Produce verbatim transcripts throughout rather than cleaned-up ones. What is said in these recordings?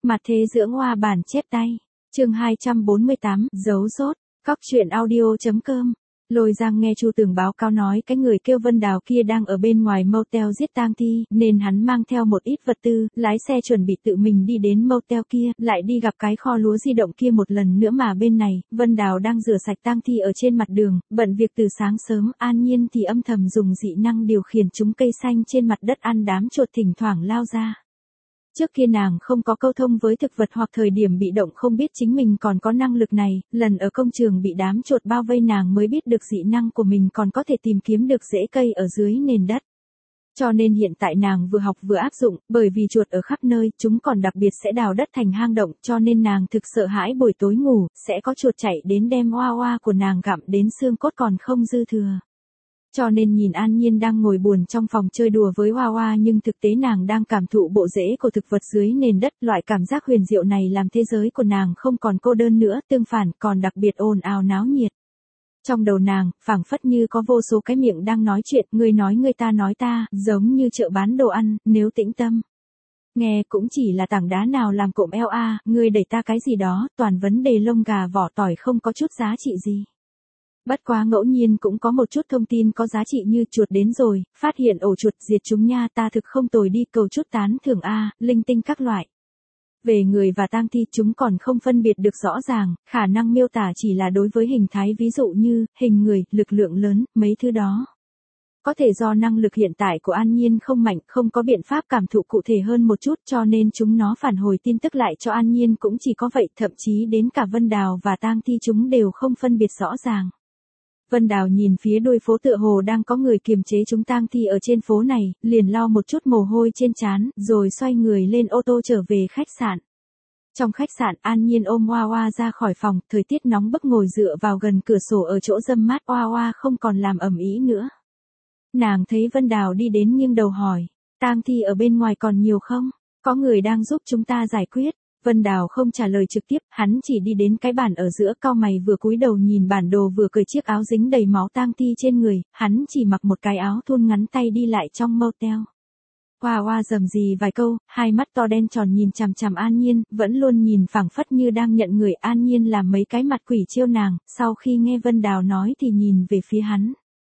Mặt thế dưỡng hoa bản chép tay. Chương hai trăm bốn mươi tám, dấu rốt. Cóc truyện audio chấm com. Lôi Giang nghe Chu Tường báo cáo nói cái người kêu Vân Đào kia đang ở bên ngoài motel giết tang thi, nên hắn mang theo một ít vật tư, lái xe chuẩn bị tự mình đi đến motel kia, lại đi gặp cái kho lúa di động kia một lần nữa mà bên này, Vân Đào đang rửa sạch tang thi ở trên mặt đường, bận việc từ sáng sớm, An Nhiên thì âm thầm dùng dị năng điều khiển chúng cây xanh trên mặt đất ăn đám chuột thỉnh thoảng lao ra. Trước kia nàng không có câu thông với thực vật hoặc thời điểm bị động không biết chính mình còn có năng lực này, lần ở công trường bị đám chuột bao vây nàng mới biết được dị năng của mình còn có thể tìm kiếm được rễ cây ở dưới nền đất. Cho nên hiện tại nàng vừa học vừa áp dụng, bởi vì chuột ở khắp nơi, chúng còn đặc biệt sẽ đào đất thành hang động, cho nên nàng thực sợ hãi buổi tối ngủ, sẽ có chuột chạy đến đem hoa hoa của nàng gặm đến xương cốt còn không dư thừa. Cho nên nhìn An Nhiên đang ngồi buồn trong phòng chơi đùa với Hoa Hoa nhưng thực tế nàng đang cảm thụ bộ rễ của thực vật dưới nền đất, loại cảm giác huyền diệu này làm thế giới của nàng không còn cô đơn nữa, tương phản còn đặc biệt ồn ào náo nhiệt. Trong đầu nàng, phảng phất như có vô số cái miệng đang nói chuyện, người nói người ta nói ta, giống như chợ bán đồ ăn, nếu tĩnh tâm. Nghe cũng chỉ là tảng đá nào làm cộm eo a, người đẩy ta cái gì đó, toàn vấn đề lông gà vỏ tỏi không có chút giá trị gì. Bất quá ngẫu nhiên cũng có một chút thông tin có giá trị như chuột đến rồi, phát hiện ổ chuột diệt chúng nha ta thực không tồi đi cầu chút tán thưởng A, linh tinh các loại. Về người và tang thi chúng còn không phân biệt được rõ ràng, khả năng miêu tả chỉ là đối với hình thái ví dụ như, hình người, lực lượng lớn, mấy thứ đó. Có thể do năng lực hiện tại của An Nhiên không mạnh, không có biện pháp cảm thụ cụ thể hơn một chút cho nên chúng nó phản hồi tin tức lại cho An Nhiên cũng chỉ có vậy, thậm chí đến cả Vân Đào và tang thi chúng đều không phân biệt rõ ràng. Vân Đào nhìn phía đuôi phố tựa hồ đang có người kiềm chế chúng tang thi ở trên phố này, liền lau một chút mồ hôi trên trán, rồi xoay người lên ô tô trở về khách sạn. Trong khách sạn, An Nhiên ôm Hoa Hoa ra khỏi phòng, thời tiết nóng bức ngồi dựa vào gần cửa sổ ở chỗ râm mát, Hoa Hoa không còn làm ầm ĩ nữa. Nàng thấy Vân Đào đi đến nghiêng đầu hỏi, tang thi ở bên ngoài còn nhiều không? Có người đang giúp chúng ta giải quyết. Vân Đào không trả lời trực tiếp, hắn chỉ đi đến cái bàn ở giữa, cau mày vừa cúi đầu nhìn bản đồ vừa cởi chiếc áo dính đầy máu tang thi trên người, hắn chỉ mặc một cái áo thun ngắn tay đi lại trong motel. Hoa Hoa rầm rì vài câu, hai mắt to đen tròn nhìn chằm chằm An Nhiên, vẫn luôn nhìn phảng phất như đang nhận người. An Nhiên làm mấy cái mặt quỷ chiêu nàng, sau khi nghe Vân Đào nói thì nhìn về phía hắn.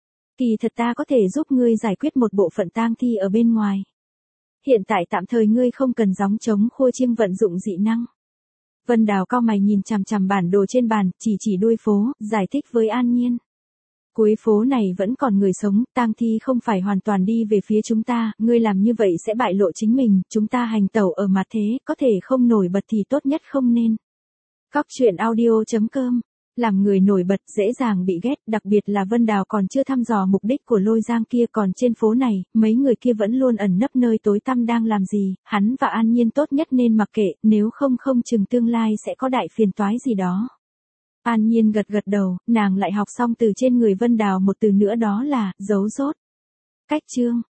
Kỳ thật ta có thể giúp ngươi giải quyết một bộ phận tang thi ở bên ngoài. Hiện tại tạm thời ngươi không cần gióng trống khua chiêng vận dụng dị năng. Vân Đào cau mày nhìn chằm chằm bản đồ trên bàn, chỉ chỉ đuôi phố, giải thích với An Nhiên. Cuối phố này vẫn còn người sống, tang thi không phải hoàn toàn đi về phía chúng ta, ngươi làm như vậy sẽ bại lộ chính mình, chúng ta hành tẩu ở mặt thế, có thể không nổi bật thì tốt nhất không nên. Cóc truyện audio chấm com. Làm người nổi bật dễ dàng bị ghét, đặc biệt là Vân Đào còn chưa thăm dò mục đích của Lôi Giang kia, còn trên phố này, mấy người kia vẫn luôn ẩn nấp nơi tối tăm đang làm gì, hắn và An Nhiên tốt nhất nên mặc kệ, nếu không không chừng tương lai sẽ có đại phiền toái gì đó. An Nhiên gật gật đầu, nàng lại học xong từ trên người Vân Đào một từ nữa đó là, dấu rốt. Cách chương.